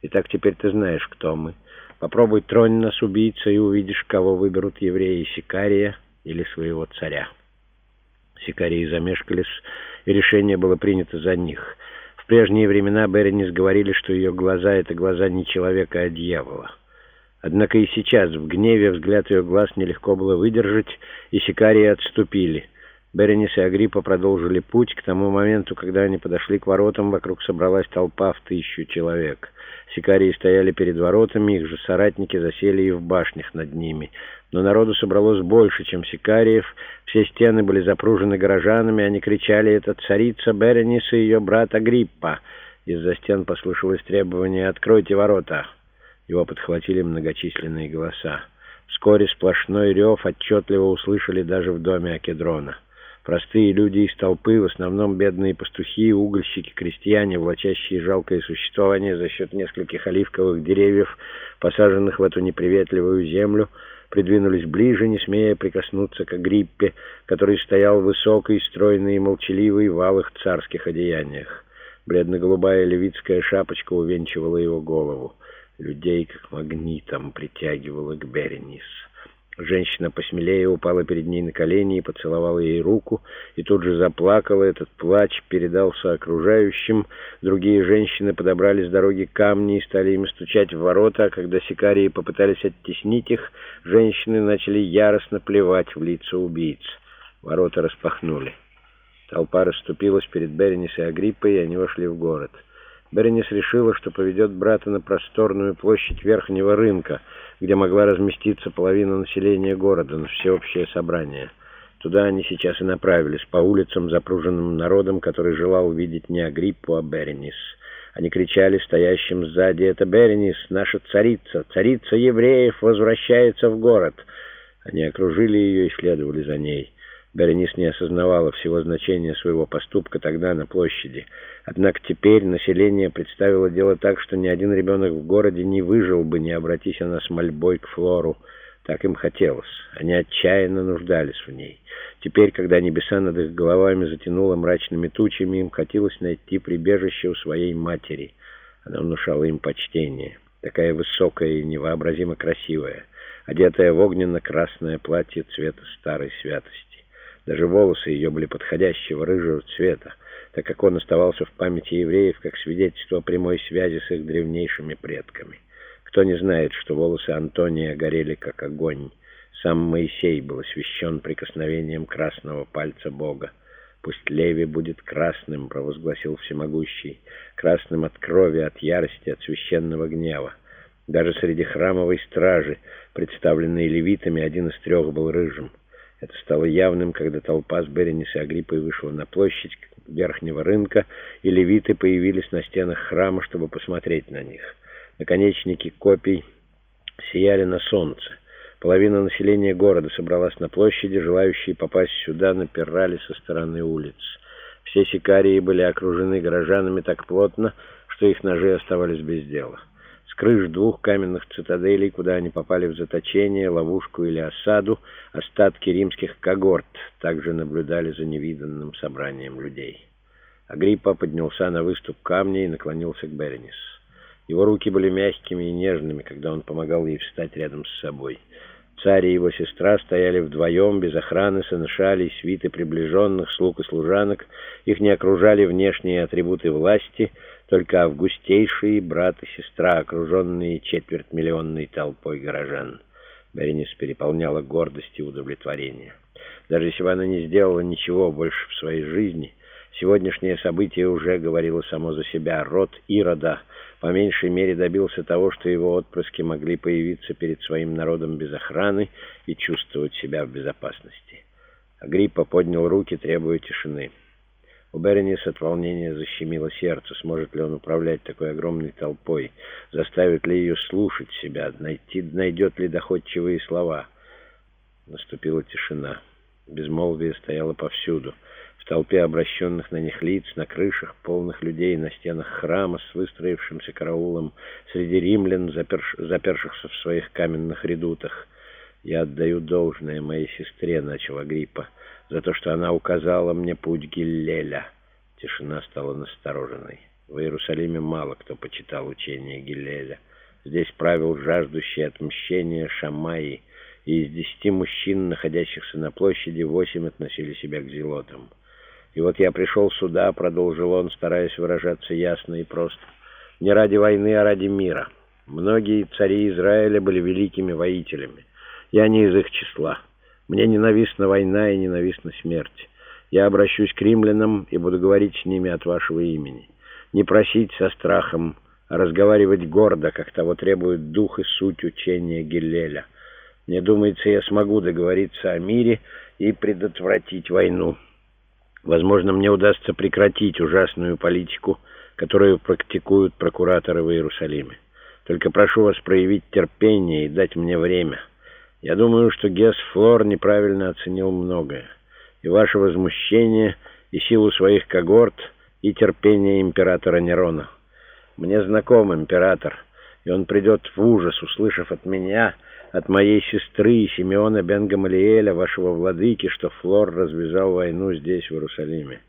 Итак, теперь ты знаешь, кто мы. Попробуй тронь нас, убийца, и увидишь, кого выберут евреи: Сикария или своего царя». Сикарии замешкались, и решение было принято за них. В прежние времена Беренис говорили, что ее глаза — это глаза не человека, а дьявола. Однако и сейчас в гневе взгляд ее глаз нелегко было выдержать, и сикарии отступили. Беренис и Агриппа продолжили путь. К тому моменту, когда они подошли к воротам, вокруг собралась толпа в 1000 человек. Сикарии стояли перед воротами, их же соратники засели и в башнях над ними. Но народу собралось больше, чем сикариев. Все стены были запружены горожанами, они кричали: «Это царица Беренис и ее брат Агриппа!» Из-за стен послышалось требование: «Откройте ворота!» Его подхватили многочисленные голоса. Вскоре сплошной рев отчетливо услышали даже в доме Акедрона. Простые люди из толпы, в основном бедные пастухи, угольщики, крестьяне, влачащие жалкое существование за счет нескольких оливковых деревьев, посаженных в эту неприветливую землю, придвинулись ближе, не смея прикоснуться к Агриппе, который стоял высокий, стройный и молчаливый в алых царских одеяниях. Бледно-голубая левитская шапочка увенчивала его голову. Людей, как магнитом, притягивала к Беренис. Женщина посмелее упала перед ней на колени и поцеловала ей руку, и тут же заплакала. Этот плач передался окружающим. Другие женщины подобрали с дороги камни и стали ими стучать в ворота, а когда сикарии попытались оттеснить их, женщины начали яростно плевать в лица убийц. Ворота распахнули. Толпа расступилась перед Беренис и Агриппой, и они вошли в город. Беренис решила, что поведет брата на просторную площадь Верхнего рынка, где могла разместиться половина населения города, на всеобщее собрание. Туда они сейчас и направились, по улицам, запруженным народом, который желал видеть не Агриппу, а Беренис. Они кричали стоящим сзади: «Это Беренис, наша царица! Царица евреев возвращается в город!» Они окружили ее и следовали за ней. Беренис не осознавала всего значения своего поступка тогда на площади. Однако теперь население представило дело так, что ни один ребенок в городе не выжил бы, не обратись она с мольбой к Флору. Так им хотелось. Они отчаянно нуждались в ней. Теперь, когда небеса над их головами затянуло мрачными тучами, им хотелось найти прибежище у своей матери. Она внушала им почтение. Такая высокая и невообразимо красивая, одетая в огненно-красное платье цвета старой святости. Даже волосы ее были подходящего рыжего цвета, так как он оставался в памяти евреев как свидетельство прямой связи с их древнейшими предками. Кто не знает, что волосы Антония горели как огонь. Сам Моисей был освящен прикосновением красного пальца Бога. «Пусть Леви будет красным», — провозгласил Всемогущий, «красным от крови, от ярости, от священного гнева». Даже среди храмовой стражи, представленной левитами, один из 3 был рыжим. Это стало явным, когда толпа с Беренис и Агриппой вышла на площадь Верхнего рынка, и левиты появились на стенах храма, чтобы посмотреть на них. Наконечники копий сияли на солнце. Половина населения города собралась на площади, желающие попасть сюда напирали со стороны улиц. Все сикарии были окружены горожанами так плотно, что их ножи оставались без дела. С крыш 2 каменных цитаделей, куда они попали в заточение, ловушку или осаду, остатки римских когорт также наблюдали за невиданным собранием людей. Агриппа поднялся на выступ камня и наклонился к Беренис. Его руки были мягкими и нежными, когда он помогал ей встать рядом с собой. Царь и его сестра стояли вдвоем, без охраны, сенешалей, свиты приближенных, слуг и служанок. Их не окружали внешние атрибуты власти, только августейшие брат и сестра, окруженные четвертьмиллионной толпой горожан. Беренис переполняла гордость и удовлетворение. Даже если бы она не сделала ничего больше в своей жизни, сегодняшнее событие уже говорило само за себя. Род Ирода по меньшей мере добился того, что его отпрыски могли появиться перед своим народом без охраны и чувствовать себя в безопасности. Агриппа поднял руки, требуя тишины. У Беренис от волнения защемило сердце. Сможет ли он управлять такой огромной толпой? Заставит ли ее слушать себя? Найдет ли доходчивые слова? Наступила тишина. Безмолвие стояло повсюду. В толпе обращенных на них лиц, на крышах, полных людей, на стенах храма с выстроившимся караулом, среди римлян, запершихся в своих каменных редутах. «Я отдаю должное моей сестре», — начал Агриппа, — «за то, что она указала мне путь Гиллеля». Тишина стала настороженной. В Иерусалиме мало кто почитал учение Гиллеля. Здесь правил жаждущий отмщения Шамаи, и из 10 мужчин, находящихся на площади, 8 относили себя к зелотам. «И вот я пришел сюда», — продолжил он, стараясь выражаться ясно и просто, — «не ради войны, а ради мира. Многие цари Израиля были великими воителями. Я не из их числа. Мне ненавистна война и ненавистна смерть. Я обращусь к римлянам и буду говорить с ними от вашего имени. Не просить со страхом, а разговаривать гордо, как того требует дух и суть учения Гиллеля. Мне думается, я смогу договориться о мире и предотвратить войну. Возможно, мне удастся прекратить ужасную политику, которую практикуют прокураторы в Иерусалиме. Только прошу вас проявить терпение и дать мне время. Я думаю, что Гесс Флор неправильно оценил многое. И ваше возмущение, и силу своих когорт, и терпение императора Нерона. Мне знаком император, и он придет в ужас, услышав от меня, от моей сестры и Симеона бен Гамалиэля, вашего владыки, что Флор развязал войну здесь, в Иерусалиме.